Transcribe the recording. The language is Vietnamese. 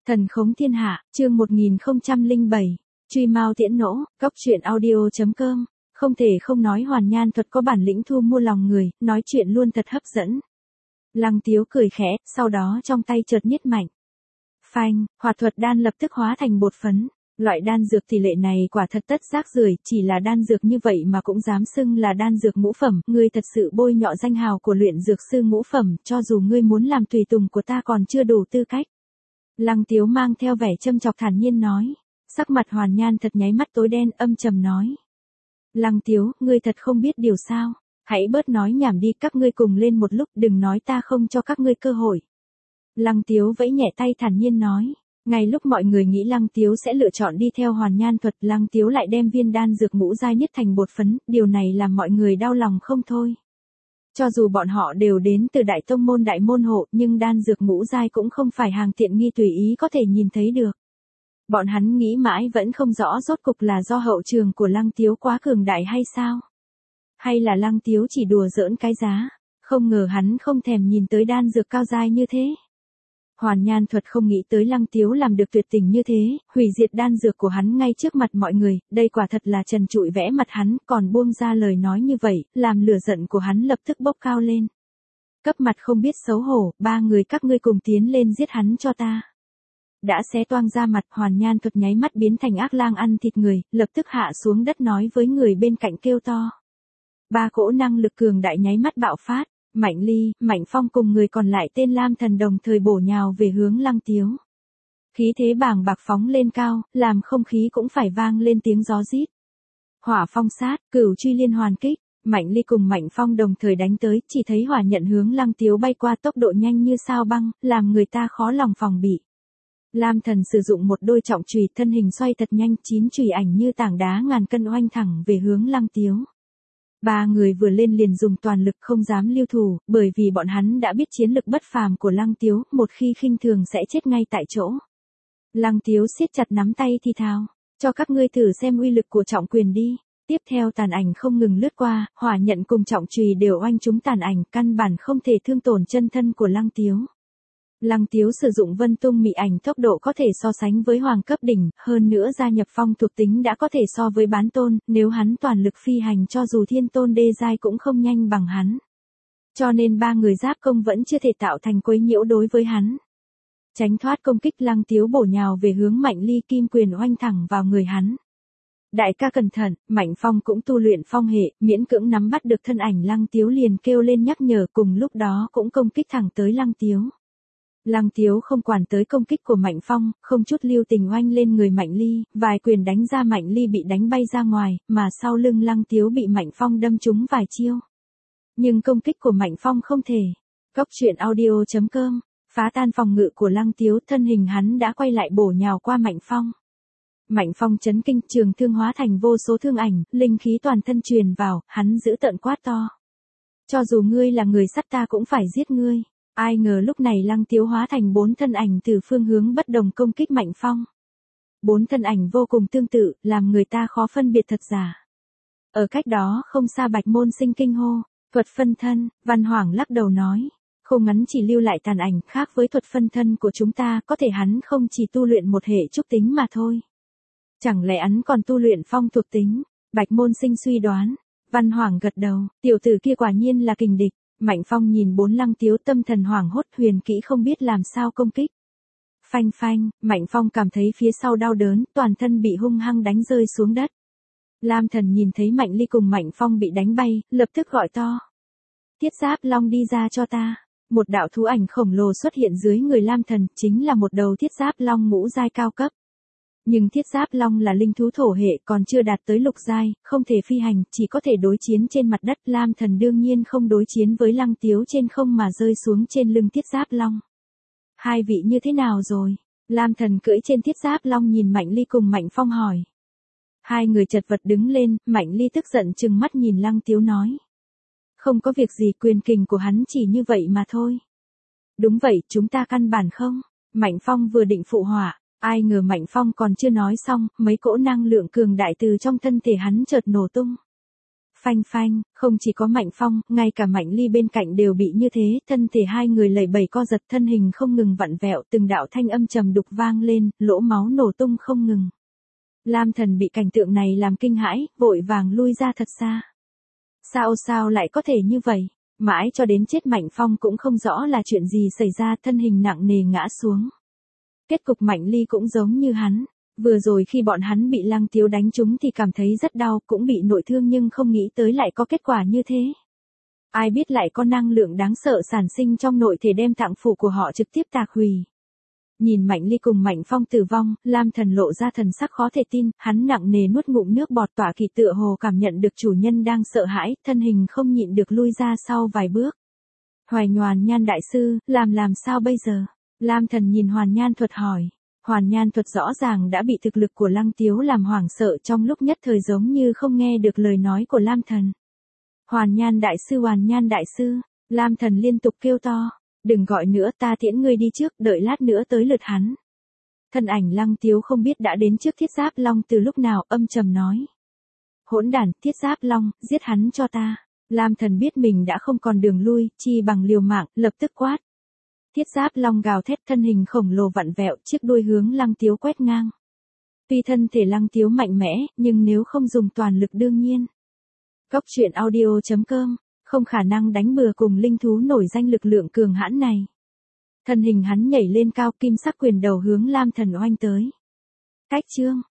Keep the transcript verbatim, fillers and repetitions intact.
Thần khống thiên hạ, chương một nghìn không trăm lẻ bảy, truy mao tiễn nỗ, góc truyện audio.com, không thể không nói Hoàn Nhan thuật có bản lĩnh thu mua lòng người, nói chuyện luôn thật hấp dẫn. Lăng Tiếu cười khẽ, sau đó trong tay chợt nhét mạnh. Phanh, hoạt thuật đan lập tức hóa thành bột phấn. Loại đan dược tỷ lệ này quả thật tất rác rưởi, chỉ là đan dược như vậy mà cũng dám xưng là đan dược ngũ phẩm, ngươi thật sự bôi nhọ danh hào của luyện dược sư ngũ phẩm, cho dù ngươi muốn làm tùy tùng của ta còn chưa đủ tư cách. Lăng Tiếu mang theo vẻ châm chọc thản nhiên nói, sắc mặt Hoàn Nhan thật nháy mắt tối đen, âm trầm nói. Lăng Tiếu, ngươi thật không biết điều sao, hãy bớt nói nhảm đi, các ngươi cùng lên một lúc, đừng nói ta không cho các ngươi cơ hội. Lăng Tiếu vẫy nhẹ tay thản nhiên nói. Ngay lúc mọi người nghĩ Lăng Tiếu sẽ lựa chọn đi theo Hoàn Nhan thuật, Lăng Tiếu lại đem viên đan dược ngũ giai nhất thành bột phấn, điều này làm mọi người đau lòng không thôi. Cho dù bọn họ đều đến từ đại tông môn đại môn hộ, nhưng đan dược ngũ giai cũng không phải hàng tiện nghi tùy ý có thể nhìn thấy được. Bọn hắn nghĩ mãi vẫn không rõ rốt cục là do hậu trường của Lăng Tiếu quá cường đại hay sao? Hay là Lăng Tiếu chỉ đùa giỡn cái giá, không ngờ hắn không thèm nhìn tới đan dược cao giai như thế. Hoàn Nhan thuật không nghĩ tới Lăng Tiếu làm được tuyệt tình như thế, hủy diệt đan dược của hắn ngay trước mặt mọi người, đây quả thật là trần trụi vẽ mặt hắn, còn buông ra lời nói như vậy, làm lửa giận của hắn lập tức bốc cao lên. Cấp mặt không biết xấu hổ, ba người các ngươi cùng tiến lên giết hắn cho ta. Đã xé toang ra mặt, Hoàn Nhan thuật nháy mắt biến thành ác lang ăn thịt người, lập tức hạ xuống đất nói với người bên cạnh kêu to. Ba cỗ năng lực cường đại nháy mắt bạo phát. Mạnh Ly, Mạnh Phong cùng người còn lại tên Lam Thần đồng thời bổ nhào về hướng Lăng Tiếu. Khí thế bàng bạc phóng lên cao, làm không khí cũng phải vang lên tiếng gió rít. Hỏa phong sát, cửu truy liên hoàn kích, Mạnh Ly cùng Mạnh Phong đồng thời đánh tới, chỉ thấy hỏa nhận hướng Lăng Tiếu bay qua tốc độ nhanh như sao băng, làm người ta khó lòng phòng bị. Lam Thần sử dụng một đôi trọng chùy, thân hình xoay thật nhanh, chín chùy ảnh như tảng đá ngàn cân oanh thẳng về hướng Lăng Tiếu. Ba người vừa lên liền dùng toàn lực, không dám lưu thủ, bởi vì bọn hắn đã biết chiến lực bất phàm của Lăng Tiếu, một khi khinh thường sẽ chết ngay tại chỗ. Lăng Tiếu siết chặt nắm tay thì thào, cho các ngươi thử xem uy lực của trọng quyền đi. Tiếp theo tàn ảnh không ngừng lướt qua, hỏa nhận cùng trọng chùy đều oanh trúng tàn ảnh, căn bản không thể thương tổn chân thân của Lăng Tiếu. Lăng Tiếu sử dụng vân tung mị ảnh, tốc độ có thể so sánh với hoàng cấp đỉnh, hơn nữa gia nhập phong thuộc tính đã có thể so với bán tôn, nếu hắn toàn lực phi hành cho dù thiên tôn đê giai cũng không nhanh bằng hắn. Cho nên ba người giáp công vẫn chưa thể tạo thành quấy nhiễu đối với hắn. Tránh thoát công kích, Lăng Tiếu bổ nhào về hướng Mạnh Ly, kim quyền oanh thẳng vào người hắn. Đại ca cẩn thận, Mạnh Phong cũng tu luyện phong hệ, miễn cưỡng nắm bắt được thân ảnh Lăng Tiếu liền kêu lên nhắc nhở, cùng lúc đó cũng công kích thẳng tới Lăng Tiếu. Lăng Tiếu không quản tới công kích của Mạnh Phong, không chút lưu tình oanh lên người Mạnh Ly, vài quyền đánh ra Mạnh Ly bị đánh bay ra ngoài, mà sau lưng Lăng Tiếu bị Mạnh Phong đâm trúng vài chiêu. Nhưng công kích của Mạnh Phong không thể. Góc truyện audio.com, phá tan phòng ngự của Lăng Tiếu, thân hình hắn đã quay lại bổ nhào qua Mạnh Phong. Mạnh Phong chấn kinh, trường thương hóa thành vô số thương ảnh, linh khí toàn thân truyền vào, hắn giữ tợn quát to. Cho dù ngươi là người sắt ta cũng phải giết ngươi. Ai ngờ lúc này Lăng Tiếu hóa thành bốn thân ảnh từ phương hướng bất đồng công kích Mạnh Phong. Bốn thân ảnh vô cùng tương tự, làm người ta khó phân biệt thật giả. Ở cách đó không xa Bạch Môn Sinh kinh hô, thuật phân thân, Văn Hoảng lắc đầu nói. Không ngắn chỉ lưu lại tàn ảnh, khác với thuật phân thân của chúng ta, có thể hắn không chỉ tu luyện một hệ trúc tính mà thôi. Chẳng lẽ hắn còn tu luyện phong thuộc tính? Bạch Môn Sinh suy đoán. Văn Hoảng gật đầu, tiểu tử kia quả nhiên là kình địch. Mạnh Phong nhìn bốn Lăng Tiếu, tâm thần hoảng hốt, huyền kỹ không biết làm sao công kích. Phanh phanh, Mạnh Phong cảm thấy phía sau đau đớn, toàn thân bị hung hăng đánh rơi xuống đất. Lam Thần nhìn thấy Mạnh Ly cùng Mạnh Phong bị đánh bay, lập tức gọi to. Thiết Giáp Long đi ra cho ta. Một đạo thú ảnh khổng lồ xuất hiện dưới người Lam Thần, chính là một đầu Thiết Giáp Long ngũ giai cao cấp. Nhưng Thiết Giáp Long là linh thú thổ hệ, còn chưa đạt tới lục giai, không thể phi hành, chỉ có thể đối chiến trên mặt đất. Lam Thần đương nhiên không đối chiến với Lăng Tiếu trên không mà rơi xuống trên lưng Thiết Giáp Long. Hai vị như thế nào rồi? Lam Thần cưỡi trên Thiết Giáp Long nhìn Mạnh Ly cùng Mạnh Phong hỏi. Hai người chật vật đứng lên, Mạnh Ly tức giận trừng mắt nhìn Lăng Tiếu nói. Không có việc gì, quyền kình của hắn chỉ như vậy mà thôi. Đúng vậy, chúng ta căn bản không. Mạnh Phong vừa định phụ họa. Ai ngờ Mạnh Phong còn chưa nói xong, mấy cỗ năng lượng cường đại từ trong thân thể hắn chợt nổ tung. Phanh phanh, không chỉ có Mạnh Phong, ngay cả Mạnh Ly bên cạnh đều bị như thế, thân thể hai người lẩy bẩy co giật, thân hình không ngừng vặn vẹo, từng đạo thanh âm trầm đục vang lên, lỗ máu nổ tung không ngừng. Lam Thần bị cảnh tượng này làm kinh hãi, vội vàng lui ra thật xa. Sao sao lại có thể như vậy? Mãi cho đến chết Mạnh Phong cũng không rõ là chuyện gì xảy ra, thân hình nặng nề ngã xuống. Kết cục Mạnh Ly cũng giống như hắn. Vừa rồi khi bọn hắn bị Lăng Tiếu đánh trúng thì cảm thấy rất đau, cũng bị nội thương nhưng không nghĩ tới lại có kết quả như thế. Ai biết lại có năng lượng đáng sợ sản sinh trong nội thể đem tạng phủ của họ trực tiếp tạc hủy. Nhìn Mạnh Ly cùng Mạnh Phong tử vong, Lam Thần lộ ra thần sắc khó thể tin, hắn nặng nề nuốt ngụm nước bọt, tỏa kỳ tựa hồ cảm nhận được chủ nhân đang sợ hãi, thân hình không nhịn được lui ra sau vài bước. Hoài Hoàn Nhan đại sư, làm làm sao bây giờ? Lam Thần nhìn Hoàn Nhan Thuật hỏi. Hoàn Nhan Thuật rõ ràng đã bị thực lực của Lăng Tiếu làm hoảng sợ, trong lúc nhất thời giống như không nghe được lời nói của Lam Thần. Hoàn Nhan đại sư, Hoàn Nhan đại sư, Lam Thần liên tục kêu to. Đừng gọi nữa, ta tiễn ngươi đi trước, đợi lát nữa tới lượt hắn. Thân ảnh Lăng Tiếu không biết đã đến trước Thiết Giáp Long từ lúc nào, âm trầm nói. Hỗn đản, Thiết Giáp Long, giết hắn cho ta. Lam Thần biết mình đã không còn đường lui, chi bằng liều mạng, lập tức quát. Thiết Giáp Long gào thét, thân hình khổng lồ vặn vẹo, chiếc đuôi hướng Lăng Tiếu quét ngang. Tuy thân thể Lăng Tiếu mạnh mẽ, nhưng nếu không dùng toàn lực đương nhiên. Góc truyện audio chấm com không khả năng đánh bừa cùng linh thú nổi danh lực lượng cường hãn này. Thân hình hắn nhảy lên cao, kim sắc quyền đầu hướng Lam Thần oanh tới. Cách chương